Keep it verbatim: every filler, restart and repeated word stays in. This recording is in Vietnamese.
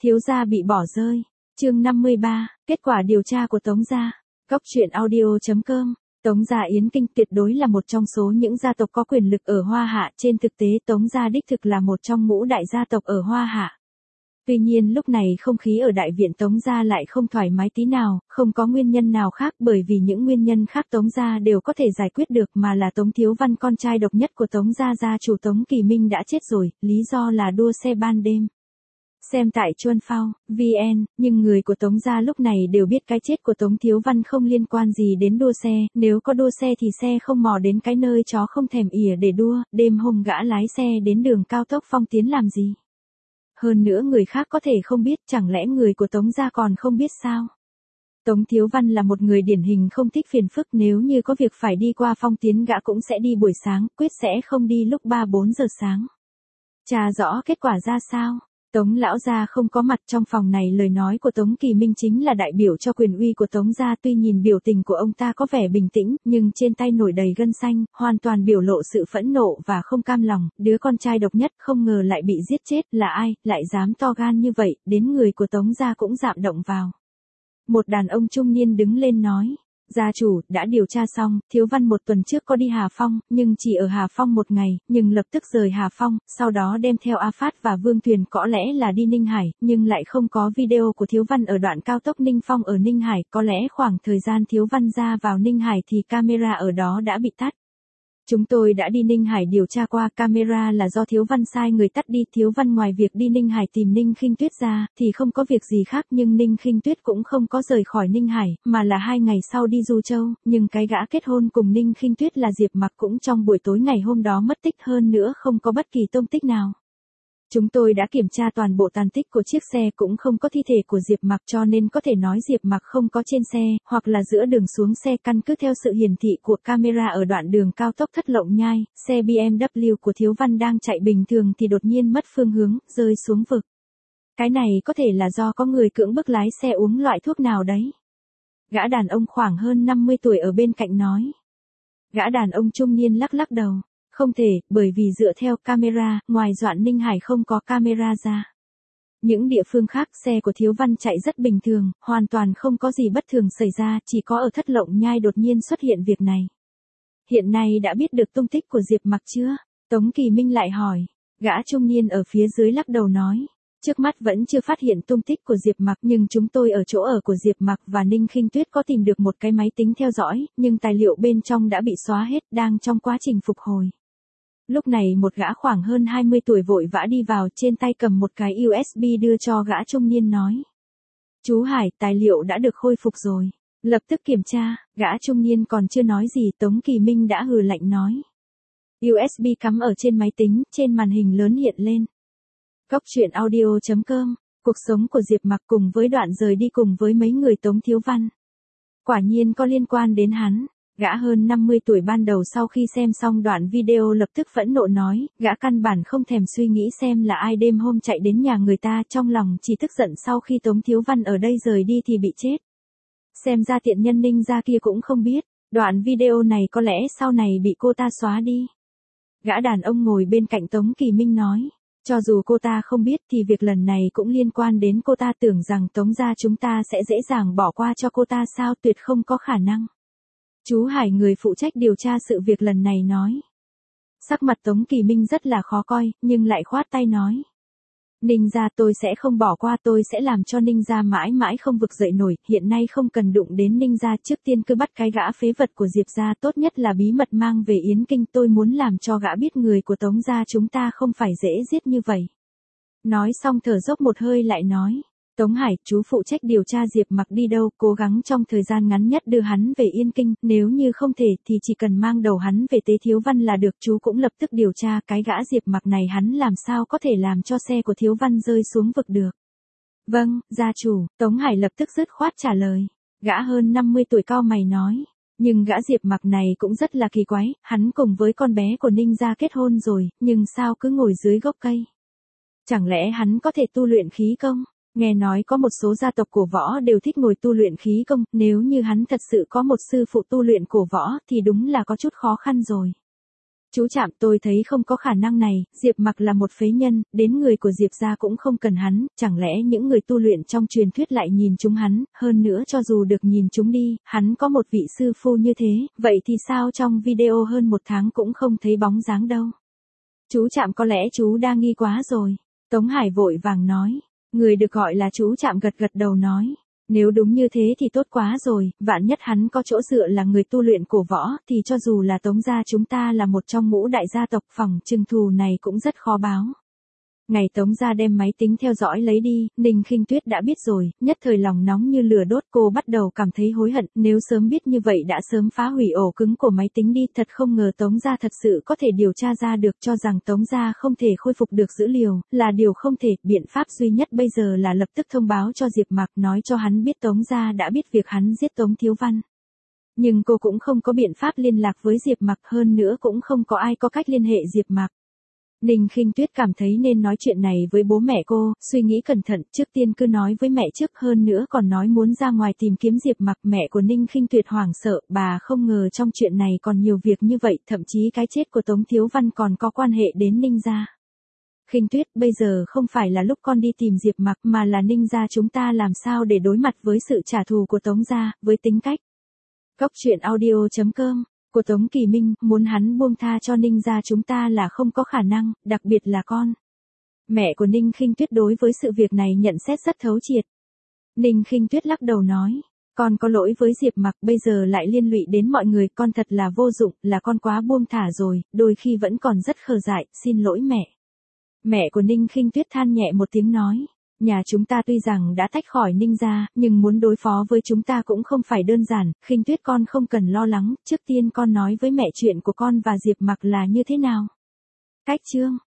Thiếu gia bị bỏ rơi. Chương năm mươi ba, kết quả điều tra của Tống gia. Góc truyện audio chấm com. Tống gia Yến Kinh tuyệt đối là một trong số những gia tộc có quyền lực ở Hoa Hạ, trên thực tế Tống gia đích thực là một trong ngũ đại gia tộc ở Hoa Hạ. Tuy nhiên lúc này không khí ở đại viện Tống gia lại không thoải mái tí nào, không có nguyên nhân nào khác, bởi vì những nguyên nhân khác Tống gia đều có thể giải quyết được, mà là Tống Thiếu Văn, con trai độc nhất của Tống gia gia chủ Tống Kỳ Minh đã chết rồi, lý do là đua xe ban đêm. Xem tại Chuân Phao, vê en, nhưng người của Tống gia lúc này đều biết cái chết của Tống Thiếu Văn không liên quan gì đến đua xe, nếu có đua xe thì xe không mò đến cái nơi chó không thèm ỉa để đua, đêm hôm gã lái xe đến đường cao tốc Phong Tiến làm gì. Hơn nữa người khác có thể không biết, chẳng lẽ người của Tống gia còn không biết sao? Tống Thiếu Văn là một người điển hình không thích phiền phức, nếu như có việc phải đi qua Phong Tiến gã cũng sẽ đi buổi sáng, quyết sẽ không đi lúc ba bốn giờ sáng. Tra rõ kết quả ra sao? Tống lão gia không có mặt trong phòng này, lời nói của Tống Kỳ Minh chính là đại biểu cho quyền uy của Tống gia, tuy nhìn biểu tình của ông ta có vẻ bình tĩnh, nhưng trên tay nổi đầy gân xanh, hoàn toàn biểu lộ sự phẫn nộ và không cam lòng, đứa con trai độc nhất không ngờ lại bị giết chết, là ai, lại dám to gan như vậy, đến người của Tống gia cũng dạm động vào. Một đàn ông trung niên đứng lên nói. Gia chủ, đã điều tra xong, Thiếu Văn một tuần trước có đi Hà Phong, nhưng chỉ ở Hà Phong một ngày, nhưng lập tức rời Hà Phong, sau đó đem theo A Phát và Vương Tuyền, có lẽ là đi Ninh Hải, nhưng lại không có video của Thiếu Văn ở đoạn cao tốc Ninh Phong ở Ninh Hải, có lẽ khoảng thời gian Thiếu Văn ra vào Ninh Hải thì camera ở đó đã bị tắt. Chúng tôi đã đi Ninh Hải điều tra qua, camera là do Thiếu Văn sai người tắt đi. Thiếu Văn ngoài việc đi Ninh Hải tìm Ninh Khinh Tuyết ra, thì không có việc gì khác, nhưng Ninh Khinh Tuyết cũng không có rời khỏi Ninh Hải, mà là hai ngày sau đi Du Châu, nhưng cái gã kết hôn cùng Ninh Khinh Tuyết là Diệp Mặc cũng trong buổi tối ngày hôm đó mất tích, hơn nữa không có bất kỳ tông tích nào. Chúng tôi đã kiểm tra toàn bộ tàn tích của chiếc xe, cũng không có thi thể của Diệp Mặc, cho nên có thể nói Diệp Mặc không có trên xe, hoặc là giữa đường xuống xe. Căn cứ theo sự hiển thị của camera ở đoạn đường cao tốc Thất Lộng Nhai, xe bê em vê của Thiếu Văn đang chạy bình thường thì đột nhiên mất phương hướng, rơi xuống vực. Cái này có thể là do có người cưỡng bức lái xe uống loại thuốc nào đấy. Gã đàn ông khoảng hơn năm mươi tuổi ở bên cạnh nói. Gã đàn ông trung niên lắc lắc đầu. Không thể, bởi vì dựa theo camera, ngoài đoạn Ninh Hải không có camera ra. Những địa phương khác xe của Thiếu Văn chạy rất bình thường, hoàn toàn không có gì bất thường xảy ra, chỉ có ở Thất Lộng Nhai đột nhiên xuất hiện việc này. Hiện nay đã biết được tung tích của Diệp Mặc chưa? Tống Kỳ Minh lại hỏi. Gã trung niên ở phía dưới lắc đầu nói. Trước mắt vẫn chưa phát hiện tung tích của Diệp Mặc, nhưng chúng tôi ở chỗ ở của Diệp Mặc và Ninh Khinh Tuyết có tìm được một cái máy tính theo dõi, nhưng tài liệu bên trong đã bị xóa hết, đang trong quá trình phục hồi. Lúc này một gã khoảng hơn hai mươi tuổi vội vã đi vào, trên tay cầm một cái u ét bê đưa cho gã trung niên nói. Chú Hải, tài liệu đã được khôi phục rồi. Lập tức kiểm tra, gã trung niên còn chưa nói gì, Tống Kỳ Minh đã hừ lạnh nói. u ét bê cắm ở trên máy tính, trên màn hình lớn hiện lên. Góc truyện audio chấm com, cuộc sống của Diệp Mặc cùng với đoạn rời đi cùng với mấy người Tống Thiếu Văn. Quả nhiên có liên quan đến hắn. Gã hơn năm mươi tuổi ban đầu sau khi xem xong đoạn video lập tức phẫn nộ nói, gã căn bản không thèm suy nghĩ xem là ai đêm hôm chạy đến nhà người ta, trong lòng chỉ tức giận sau khi Tống Thiếu Văn ở đây rời đi thì bị chết. Xem ra tiện nhân Ninh gia kia cũng không biết, đoạn video này có lẽ sau này bị cô ta xóa đi. Gã đàn ông ngồi bên cạnh Tống Kỳ Minh nói. Cho dù cô ta không biết thì việc lần này cũng liên quan đến cô ta, tưởng rằng Tống gia chúng ta sẽ dễ dàng bỏ qua cho cô ta sao, tuyệt không có khả năng. Chú Hải, người phụ trách điều tra sự việc lần này nói. Sắc mặt Tống Kỳ Minh rất là khó coi, nhưng lại khoát tay nói. Ninh gia tôi sẽ không bỏ qua, tôi sẽ làm cho Ninh gia mãi mãi không vực dậy nổi, hiện nay không cần đụng đến Ninh gia, trước tiên cứ bắt cái gã phế vật của Diệp gia, tốt nhất là bí mật mang về Yến Kinh, tôi muốn làm cho gã biết người của Tống gia chúng ta không phải dễ giết như vậy. Nói xong thở dốc một hơi lại nói. Tống Hải, chú phụ trách điều tra Diệp Mặc đi đâu, cố gắng trong thời gian ngắn nhất đưa hắn về Yên Kinh, nếu như không thể thì chỉ cần mang đầu hắn về Tế Thiếu Văn là được, chú cũng lập tức điều tra cái gã Diệp Mặc này, hắn làm sao có thể làm cho xe của Thiếu Văn rơi xuống vực được. Vâng, gia chủ, Tống Hải lập tức dứt khoát trả lời. Gã hơn năm mươi tuổi cau mày nói. Nhưng gã Diệp Mặc này cũng rất là kỳ quái, hắn cùng với con bé của Ninh gia kết hôn rồi, nhưng sao cứ ngồi dưới gốc cây. Chẳng lẽ hắn có thể tu luyện khí công? Nghe nói có một số gia tộc cổ võ đều thích ngồi tu luyện khí công, nếu như hắn thật sự có một sư phụ tu luyện cổ võ thì đúng là có chút khó khăn rồi. Chú Trạm, tôi thấy không có khả năng này, Diệp Mặc là một phế nhân, đến người của Diệp gia cũng không cần hắn, chẳng lẽ những người tu luyện trong truyền thuyết lại nhìn chúng hắn, hơn nữa cho dù được nhìn chúng đi, hắn có một vị sư phu như thế, vậy thì sao trong video hơn một tháng cũng không thấy bóng dáng đâu. Chú Trạm, có lẽ chú đa nghi quá rồi. Tống Hải vội vàng nói. Người được gọi là chú Trạm gật gật đầu nói. Nếu đúng như thế thì tốt quá rồi, vạn nhất hắn có chỗ dựa là người tu luyện cổ võ, thì cho dù là Tống gia chúng ta là một trong ngũ đại gia tộc, phỏng chừng thù này cũng rất khó báo. Ngày Tống gia đem máy tính theo dõi lấy đi, Ninh Khinh Tuyết đã biết rồi, nhất thời lòng nóng như lửa đốt, cô bắt đầu cảm thấy hối hận, nếu sớm biết như vậy đã sớm phá hủy ổ cứng của máy tính đi, thật không ngờ Tống gia thật sự có thể điều tra ra được, cho rằng Tống gia không thể khôi phục được dữ liệu, là điều không thể, biện pháp duy nhất bây giờ là lập tức thông báo cho Diệp Mặc, nói cho hắn biết Tống gia đã biết việc hắn giết Tống Thiếu Văn. Nhưng cô cũng không có biện pháp liên lạc với Diệp Mặc, hơn nữa cũng không có ai có cách liên hệ Diệp Mặc. Ninh Khinh Tuyết cảm thấy nên nói chuyện này với bố mẹ cô, suy nghĩ cẩn thận, trước tiên cứ nói với mẹ trước, hơn nữa còn nói muốn ra ngoài tìm kiếm Diệp Mặc. Mẹ của Ninh Khinh Tuyệt hoảng sợ, bà không ngờ trong chuyện này còn nhiều việc như vậy, thậm chí cái chết của Tống Thiếu Văn còn có quan hệ đến Ninh gia. Khinh Tuyết, bây giờ không phải là lúc con đi tìm Diệp Mặc, mà là Ninh gia chúng ta làm sao để đối mặt với sự trả thù của Tống gia, với tính cách. Cốc truyện audio chấm com của Tống Kỳ Minh, muốn hắn buông tha cho Ninh gia chúng ta là không có khả năng, đặc biệt là con. Mẹ của Ninh Khinh Tuyết đối với sự việc này nhận xét rất thấu triệt. Ninh Khinh Tuyết lắc đầu nói, con có lỗi với Diệp Mặc, bây giờ lại liên lụy đến mọi người, con thật là vô dụng, là con quá buông thả rồi, đôi khi vẫn còn rất khờ dại, xin lỗi mẹ. Mẹ của Ninh Khinh Tuyết than nhẹ một tiếng nói, nhà chúng ta tuy rằng đã tách khỏi Ninh gia, nhưng muốn đối phó với chúng ta cũng không phải đơn giản, Khinh Tuyết con không cần lo lắng, trước tiên con nói với mẹ chuyện của con và Diệp Mặc là như thế nào. Cách chương